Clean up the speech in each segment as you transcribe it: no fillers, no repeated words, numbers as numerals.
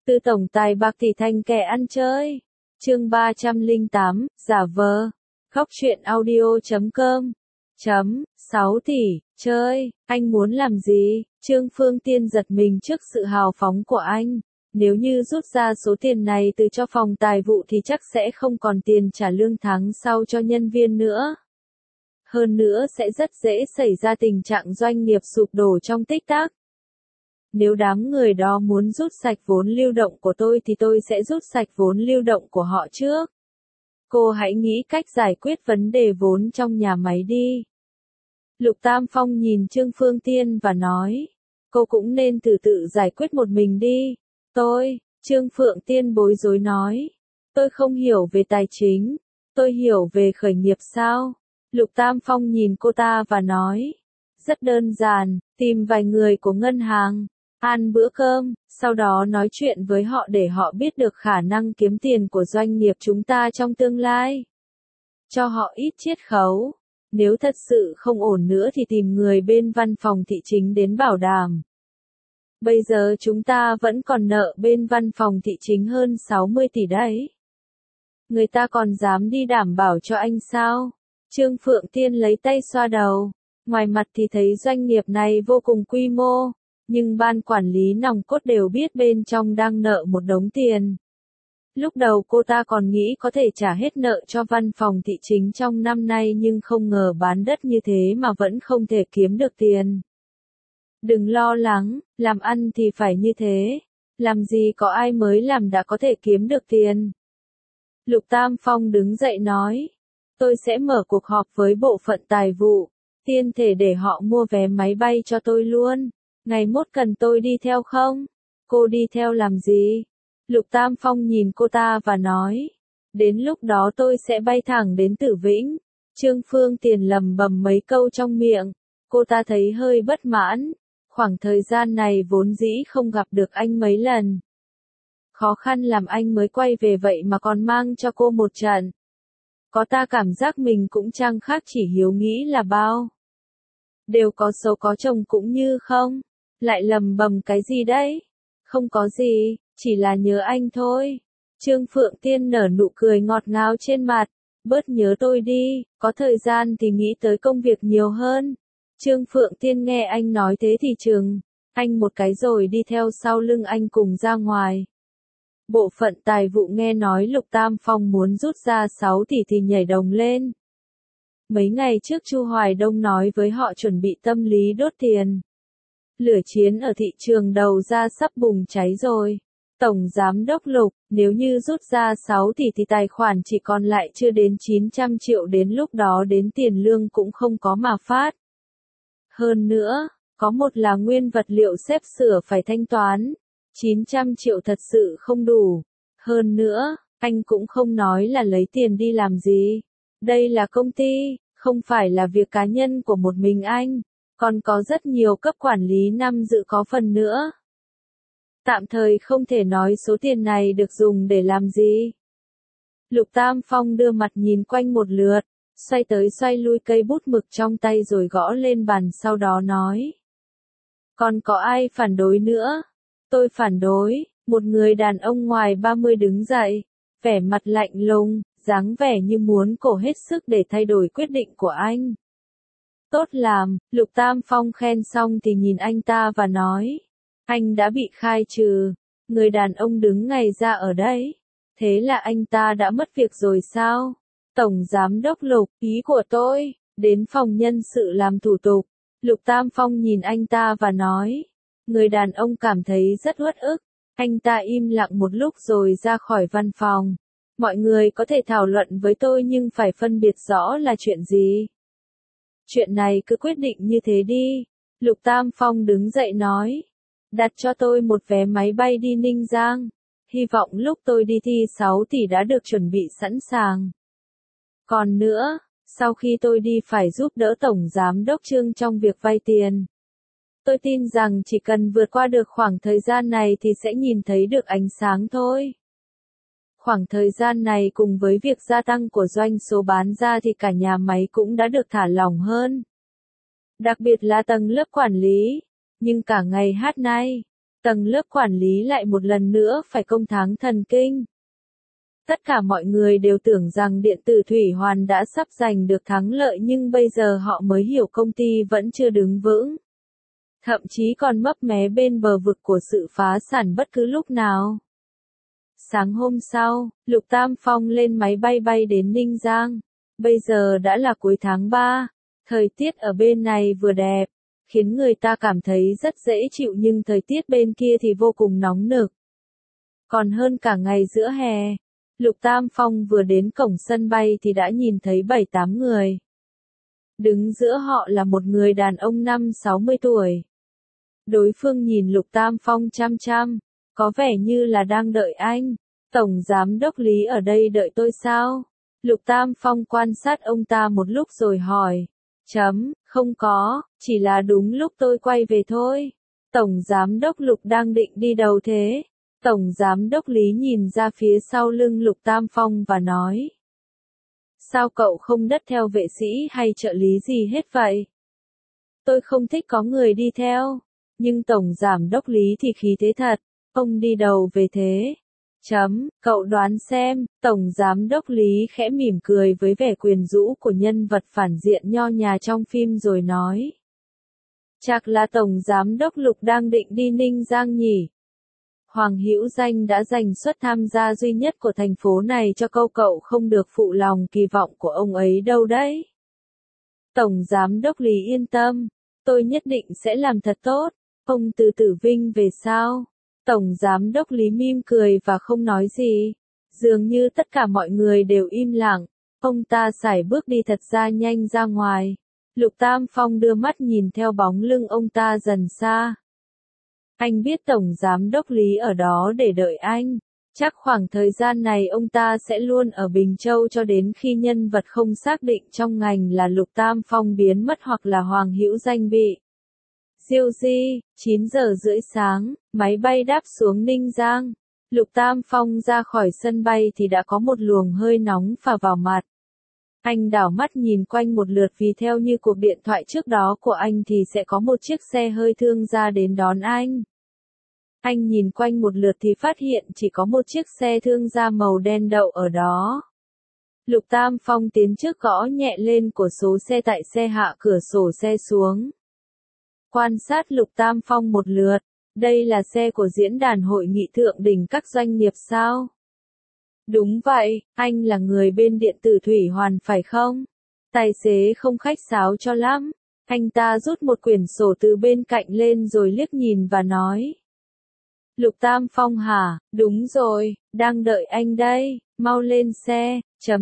Từ tổng tài bạc tỷ thành kẻ ăn chơi. Chương 308, giả vờ. Khóc chuyện audio.com. 6 tỷ, chơi, anh muốn làm gì? Trương Phương Tiên giật mình trước sự hào phóng của anh. Nếu như rút ra số tiền này từ cho phòng tài vụ thì chắc sẽ không còn tiền trả lương tháng sau cho nhân viên nữa. Hơn nữa sẽ rất dễ xảy ra tình trạng doanh nghiệp sụp đổ trong tích tắc. Nếu đám người đó muốn rút sạch vốn lưu động của tôi thì tôi sẽ rút sạch vốn lưu động của họ trước. Cô hãy nghĩ cách giải quyết vấn đề vốn trong nhà máy đi. Lục Tam Phong nhìn Trương Phương Tiên và nói, cô cũng nên từ tự giải quyết một mình đi. Trương Phượng Tiên bối rối nói, tôi không hiểu về tài chính, tôi hiểu về khởi nghiệp sao? Lục Tam Phong nhìn cô ta và nói, rất đơn giản, tìm vài người của ngân hàng, ăn bữa cơm, sau đó nói chuyện với họ để họ biết được khả năng kiếm tiền của doanh nghiệp chúng ta trong tương lai. Cho họ ít chiết khấu, nếu thật sự không ổn nữa thì tìm người bên văn phòng thị chính đến bảo đảm. Bây giờ chúng ta vẫn còn nợ bên văn phòng thị chính hơn 60 tỷ đấy. Người ta còn dám đi đảm bảo cho anh sao? Trương Phượng Tiên lấy tay xoa đầu. Ngoài mặt thì thấy doanh nghiệp này vô cùng quy mô, nhưng ban quản lý nòng cốt đều biết bên trong đang nợ một đống tiền. Lúc đầu cô ta còn nghĩ có thể trả hết nợ cho văn phòng thị chính trong năm nay nhưng không ngờ bán đất như thế mà vẫn không thể kiếm được tiền. Đừng lo lắng, làm ăn thì phải như thế. Làm gì có ai mới làm đã có thể kiếm được tiền. Lục Tam Phong đứng dậy nói, tôi sẽ mở cuộc họp với bộ phận tài vụ, tiên thể để họ mua vé máy bay cho tôi luôn. Ngày mốt cần tôi đi theo không? Cô đi theo làm gì? Lục Tam Phong nhìn cô ta và nói, đến lúc đó tôi sẽ bay thẳng đến Tử Vĩnh. Trương Phương Tiền lầm bầm mấy câu trong miệng, cô ta thấy hơi bất mãn, khoảng thời gian này vốn dĩ không gặp được anh mấy lần. Khó khăn làm anh mới quay về vậy mà còn mang cho cô một trận. Có ta cảm giác mình cũng chẳng khác chỉ hiếu nghĩ là bao. Đều có số có chồng cũng như không. Lại lầm bầm cái gì đấy? Không có gì, chỉ là nhớ anh thôi. Trương Phượng Tiên nở nụ cười ngọt ngào trên mặt. Bớt nhớ tôi đi, có thời gian thì nghĩ tới công việc nhiều hơn. Trương Phượng Tiên nghe anh nói thế thì chừng anh một cái rồi đi theo sau lưng anh cùng ra ngoài. Bộ phận tài vụ nghe nói Lục Tam Phong muốn rút ra 6 tỷ thì nhảy đồng lên. Mấy ngày trước Chu Hoài Đông nói với họ chuẩn bị tâm lý đốt tiền. Lửa chiến ở thị trường đầu ra sắp bùng cháy rồi. Tổng Giám đốc Lục, nếu như rút ra 6 tỷ thì tài khoản chỉ còn lại chưa đến 900 triệu, đến lúc đó đến tiền lương cũng không có mà phát. Hơn nữa, có một là nguyên vật liệu xếp sửa phải thanh toán. 900 triệu thật sự không đủ. Hơn nữa, anh cũng không nói là lấy tiền đi làm gì. Đây là công ty, không phải là việc cá nhân của một mình anh. Còn có rất nhiều cấp quản lý năm dự có phần nữa. Tạm thời không thể nói số tiền này được dùng để làm gì. Lục Tam Phong đưa mặt nhìn quanh một lượt, xoay tới xoay lui cây bút mực trong tay rồi gõ lên bàn, sau đó nói. Còn có ai phản đối nữa? Tôi phản đối. Một người đàn ông ngoài 30 đứng dậy, vẻ mặt lạnh lùng, dáng vẻ như muốn cố hết sức để thay đổi quyết định của anh. Tốt làm, Lục Tam Phong khen xong thì nhìn anh ta và nói. Anh đã bị khai trừ. Người đàn ông đứng ngay ra ở đấy. Thế là anh ta đã mất việc rồi sao? Tổng Giám đốc Lục, ý của tôi, đến phòng nhân sự làm thủ tục. Lục Tam Phong nhìn anh ta và nói. Người đàn ông cảm thấy rất uất ức. Anh ta im lặng một lúc rồi ra khỏi văn phòng. Mọi người có thể thảo luận với tôi nhưng phải phân biệt rõ là chuyện gì. Chuyện này cứ quyết định như thế đi. Lục Tam Phong đứng dậy nói. Đặt cho tôi một vé máy bay đi Ninh Giang. Hy vọng lúc tôi đi thi 6 tỷ đã được chuẩn bị sẵn sàng. Còn nữa, sau khi tôi đi phải giúp đỡ Tổng Giám đốc Trương trong việc vay tiền. Tôi tin rằng chỉ cần vượt qua được khoảng thời gian này thì sẽ nhìn thấy được ánh sáng thôi. Khoảng thời gian này cùng với việc gia tăng của doanh số bán ra thì cả nhà máy cũng đã được thả lỏng hơn. Đặc biệt là tầng lớp quản lý. Nhưng cả ngày hát nay, Tầng lớp quản lý lại một lần nữa phải công tháng thần kinh. Tất cả mọi người đều tưởng rằng điện tử thủy hoàn đã sắp giành được thắng lợi nhưng bây giờ họ mới hiểu công ty vẫn chưa đứng vững. Thậm chí còn mấp mé bên bờ vực của sự phá sản bất cứ lúc nào. Sáng hôm sau, Lục Tam Phong lên máy bay bay đến Ninh Giang. Bây giờ đã là cuối tháng 3. Thời tiết ở bên này vừa đẹp, khiến người ta cảm thấy rất dễ chịu nhưng thời tiết bên kia thì vô cùng nóng nực. Còn hơn cả ngày giữa hè. Lục Tam Phong vừa đến cổng sân bay thì đã nhìn thấy 7-8 người. Đứng giữa họ là một người đàn ông 50-60 tuổi. Đối phương nhìn Lục Tam Phong chăm chăm, có vẻ như là đang đợi anh. Tổng giám đốc Lý ở đây đợi tôi sao? Lục Tam Phong quan sát ông ta một lúc rồi hỏi. Không có, chỉ là đúng lúc tôi quay về thôi. Tổng giám đốc Lục đang định đi đâu thế? Tổng giám đốc Lý nhìn ra phía sau lưng Lục Tam Phong và nói. Sao cậu không đất theo vệ sĩ hay trợ lý gì hết vậy? Tôi không thích có người đi theo. Nhưng tổng giám đốc Lý thì khí thế thật. Ông đi đầu về thế. Cậu đoán xem, tổng giám đốc Lý khẽ mỉm cười với vẻ quyến rũ của nhân vật phản diện nho nhã trong phim rồi nói. Chắc là tổng giám đốc Lục đang định đi Ninh Giang nhỉ? Hoàng Hữu Danh đã giành suất tham gia duy nhất của thành phố này cho cậu không được phụ lòng kỳ vọng của ông ấy đâu đấy. Tổng giám đốc Lý yên tâm, tôi nhất định sẽ làm thật tốt, ông từ Tử Vinh về sao? Tổng giám đốc Lý mỉm cười và không nói gì. Dường như tất cả mọi người đều im lặng, ông ta sải bước đi thật ra nhanh ra ngoài. Lục Tam Phong đưa mắt nhìn theo bóng lưng ông ta dần xa. Anh biết tổng giám đốc Lý ở đó để đợi anh. Chắc khoảng thời gian này ông ta sẽ luôn ở Bình Châu cho đến khi nhân vật không xác định trong ngành là Lục Tam Phong biến mất hoặc là Hoàng Hữu Danh bị. Diêu Di, 9 giờ rưỡi sáng, máy bay đáp xuống Ninh Giang. Lục Tam Phong ra khỏi sân bay thì đã có một luồng hơi nóng phả vào mặt. Anh đảo mắt nhìn quanh một lượt vì theo như cuộc điện thoại trước đó của anh thì sẽ có một chiếc xe hơi thương gia đến đón anh. Anh nhìn quanh một lượt thì phát hiện chỉ có một chiếc xe thương gia màu đen đậu ở đó. Lục Tam Phong tiến trước gõ nhẹ lên của số xe tại xe hạ cửa sổ xe xuống. Quan sát Lục Tam Phong một lượt, đây là xe của diễn đàn hội nghị thượng đỉnh các doanh nghiệp sao? Đúng vậy, anh là người bên điện tử thủy hoàn phải không? Tài xế không khách sáo cho lắm. Anh ta rút một quyển sổ từ bên cạnh lên rồi liếc nhìn và nói. Lục Tam Phong hả? Đúng rồi, đang đợi anh đây, mau lên xe,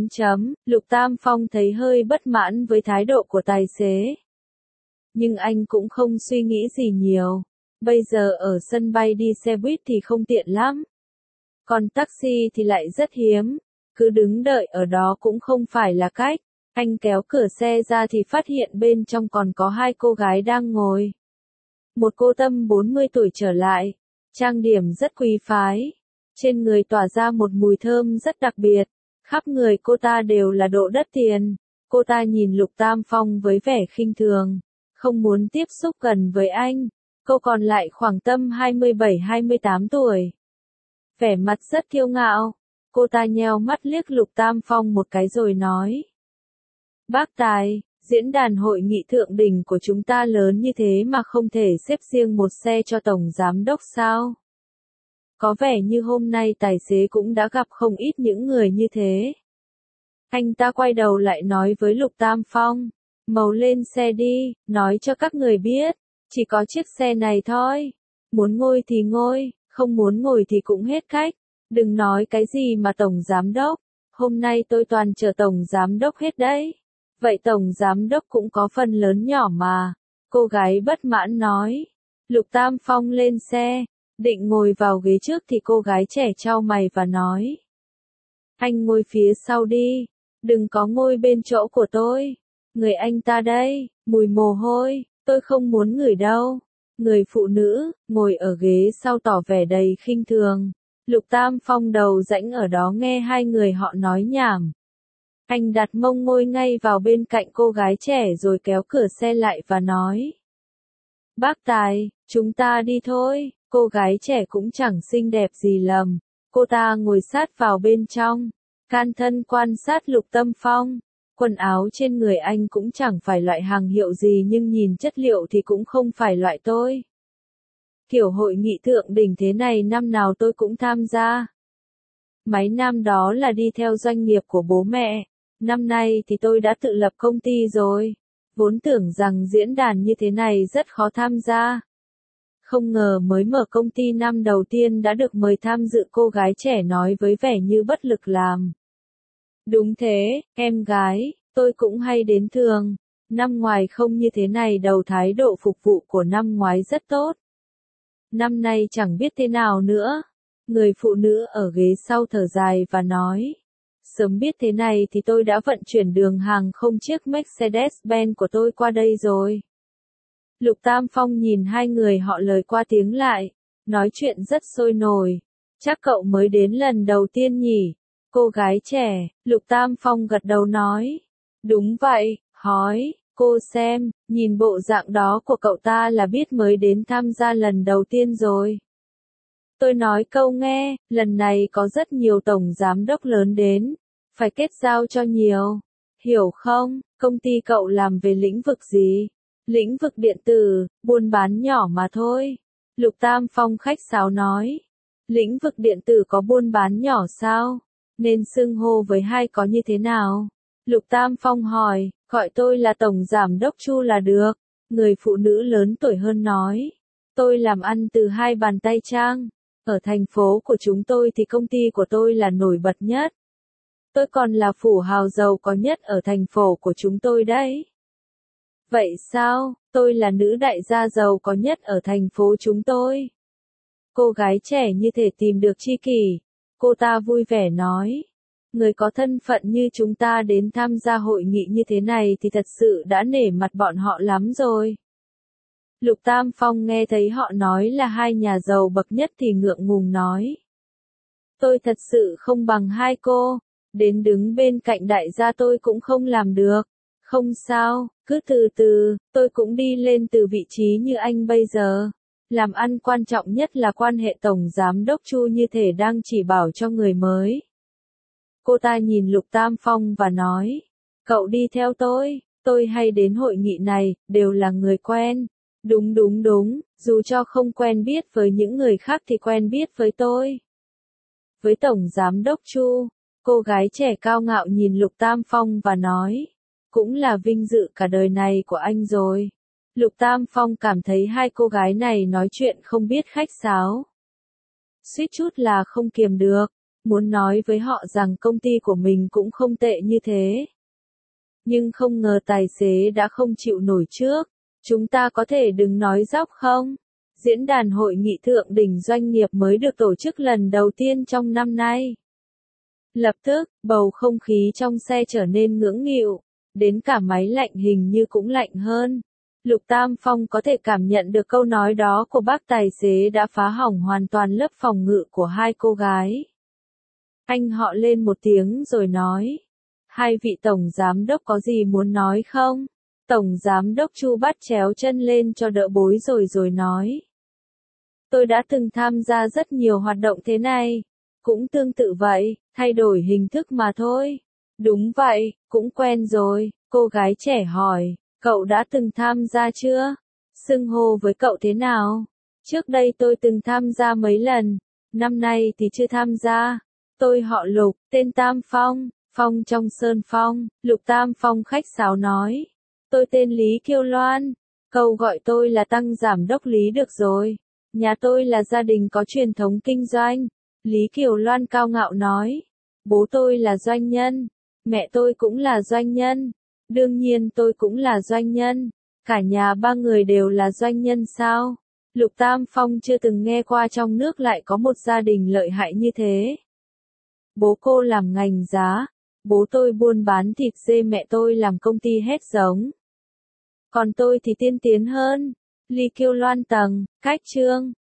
Lục Tam Phong thấy hơi bất mãn với thái độ của tài xế. Nhưng anh cũng không suy nghĩ gì nhiều. Bây giờ ở sân bay đi xe buýt thì không tiện lắm. Còn taxi thì lại rất hiếm. Cứ đứng đợi ở đó cũng không phải là cách. Anh kéo cửa xe ra thì phát hiện bên trong còn có hai cô gái đang ngồi. Một cô Tâm 40 tuổi trở lại. Trang điểm rất quý phái. Trên người tỏa ra một mùi thơm rất đặc biệt. Khắp người cô ta đều là độ đất tiền. Cô ta nhìn Lục Tam Phong với vẻ khinh thường. Không muốn tiếp xúc gần với anh. Cô còn lại khoảng tầm 27-28 tuổi. Vẻ mặt rất kiêu ngạo. Cô ta nheo mắt liếc Lục Tam Phong một cái rồi nói. Bác Tài, diễn đàn hội nghị thượng đỉnh của chúng ta lớn như thế mà không thể xếp riêng một xe cho tổng giám đốc sao? Có vẻ như hôm nay tài xế cũng đã gặp không ít những người như thế. Anh ta quay đầu lại nói với Lục Tam Phong. Màu lên xe đi, nói cho các người biết. Chỉ có chiếc xe này thôi. Muốn ngồi thì ngồi, không muốn ngồi thì cũng hết khách. Đừng nói cái gì mà tổng giám đốc. Hôm nay tôi toàn chờ tổng giám đốc hết đấy. Vậy tổng giám đốc cũng có phần lớn nhỏ mà. Cô gái bất mãn nói. Lục Tam Phong lên xe. Định ngồi vào ghế trước thì cô gái trẻ chau mày và nói. Anh ngồi phía sau đi. Đừng có ngồi bên chỗ của tôi. Người anh ta đây, mùi mồ hôi, tôi không muốn ngửi đâu. Người phụ nữ, ngồi ở ghế sau tỏ vẻ đầy khinh thường. Lục Tam Phong đầu rãnh ở đó nghe hai người họ nói nhảm. Anh đặt mông ngồi ngay vào bên cạnh cô gái trẻ rồi kéo cửa xe lại và nói. Bác Tài, chúng ta đi thôi. Cô gái trẻ cũng chẳng xinh đẹp gì lầm. Cô ta ngồi sát vào bên trong, can thân quan sát Lục Tâm Phong. Quần áo trên người anh cũng chẳng phải loại hàng hiệu gì nhưng nhìn chất liệu thì cũng không phải loại tôi. Kiểu hội nghị thượng đỉnh thế này năm nào tôi cũng tham gia. Mấy năm đó là đi theo doanh nghiệp của bố mẹ. Năm nay thì tôi đã tự lập công ty rồi. Vốn tưởng rằng diễn đàn như thế này rất khó tham gia. Không ngờ mới mở công ty năm đầu tiên đã được mời tham dự, cô gái trẻ nói với vẻ như bất lực làm. Đúng thế, em gái, tôi cũng hay đến thường. Năm ngoài không như thế này đâu, thái độ phục vụ của năm ngoái rất tốt. Năm nay chẳng biết thế nào nữa. Người phụ nữ ở ghế sau thở dài và nói. Sớm biết thế này thì tôi đã vận chuyển đường hàng không chiếc Mercedes-Benz của tôi qua đây rồi. Lục Tam Phong nhìn hai người họ lời qua tiếng lại. Nói chuyện rất sôi nổi. Chắc cậu mới đến lần đầu tiên nhỉ? Cô gái trẻ, Lục Tam Phong gật đầu nói. Đúng vậy, hói, cô xem, nhìn bộ dạng đó của cậu ta là biết mới đến tham gia lần đầu tiên rồi. Tôi nói câu nghe, lần này có rất nhiều tổng giám đốc lớn đến, phải kết giao cho nhiều. Hiểu không, công ty cậu làm về lĩnh vực gì? Lĩnh vực điện tử, buôn bán nhỏ mà thôi. Lục Tam Phong khách sáo nói. Lĩnh vực điện tử có buôn bán nhỏ sao? Nên xưng hô với hai có như thế nào? Lục Tam Phong hỏi, gọi tôi là Tổng Giám đốc Chu là được. Người phụ nữ lớn tuổi hơn nói. Tôi làm ăn từ hai bàn tay trang. Ở thành phố của chúng tôi thì công ty của tôi là nổi bật nhất. Tôi còn là phủ hào giàu có nhất ở thành phố của chúng tôi đấy. Vậy sao, tôi là nữ đại gia giàu có nhất ở thành phố chúng tôi. Cô gái trẻ như thể tìm được tri kỷ. Cô ta vui vẻ nói. Người có thân phận như chúng ta đến tham gia hội nghị như thế này thì thật sự đã nể mặt bọn họ lắm rồi. Lục Tam Phong nghe thấy họ nói là hai nhà giàu bậc nhất thì ngượng ngùng nói. Tôi thật sự không bằng hai cô, đến đứng bên cạnh đại gia tôi cũng không làm được. Không sao, cứ từ từ, tôi cũng đi lên từ vị trí như anh bây giờ. Làm ăn quan trọng nhất là quan hệ Tổng Giám đốc Chu như thể đang chỉ bảo cho người mới. Cô ta nhìn Lục Tam Phong và nói, cậu đi theo tôi hay đến hội nghị này, đều là người quen. Đúng, dù cho không quen biết với những người khác thì quen biết với tôi. Với Tổng Giám đốc Chu, cô gái trẻ cao ngạo nhìn Lục Tam Phong và nói, cũng là vinh dự cả đời này của anh rồi. Lục Tam Phong cảm thấy hai cô gái này nói chuyện không biết khách sáo. Suýt chút là không kiềm được, muốn nói với họ rằng công ty của mình cũng không tệ như thế. Nhưng không ngờ tài xế đã không chịu nổi trước. Chúng ta có thể đừng nói dóc không? Diễn đàn hội nghị thượng đỉnh doanh nghiệp mới được tổ chức lần đầu tiên trong năm nay. Lập tức, bầu không khí trong xe trở nên ngưỡng nghịu, đến cả máy lạnh hình như cũng lạnh hơn. Lục Tam Phong có thể cảm nhận được câu nói đó của bác tài xế đã phá hỏng hoàn toàn lớp phòng ngự của hai cô gái. Anh họ lên một tiếng rồi nói, hai vị tổng giám đốc có gì muốn nói không? Tổng Giám đốc Chu bắt chéo chân lên cho đỡ bối rồi nói. Tôi đã từng tham gia rất nhiều hoạt động thế này. Cũng tương tự vậy, thay đổi hình thức mà thôi. Đúng vậy, cũng quen rồi, cô gái trẻ hỏi, cậu đã từng tham gia chưa? Xưng hô với cậu thế nào? Trước đây tôi từng tham gia mấy lần, năm nay thì chưa tham gia. Tôi họ Lục, tên Tam Phong, Phong trong Sơn Phong, Lục Tam Phong khách sáo nói. Tôi tên Lý Kiêu Loan, cậu gọi tôi là Tăng Giám đốc Lý được rồi. Nhà tôi là gia đình có truyền thống kinh doanh. Lý Kiều Loan cao ngạo nói. Bố tôi là doanh nhân, mẹ tôi cũng là doanh nhân, đương nhiên tôi cũng là doanh nhân. Cả nhà ba người đều là doanh nhân sao? Lục Tam Phong chưa từng nghe qua trong nước lại có một gia đình lợi hại như thế. Bố cô làm ngành giá, bố tôi buôn bán thịt dê, mẹ tôi làm công ty hét giống. Còn tôi thì tiên tiến hơn. Lý Kiêu Loan tầng, cách trương,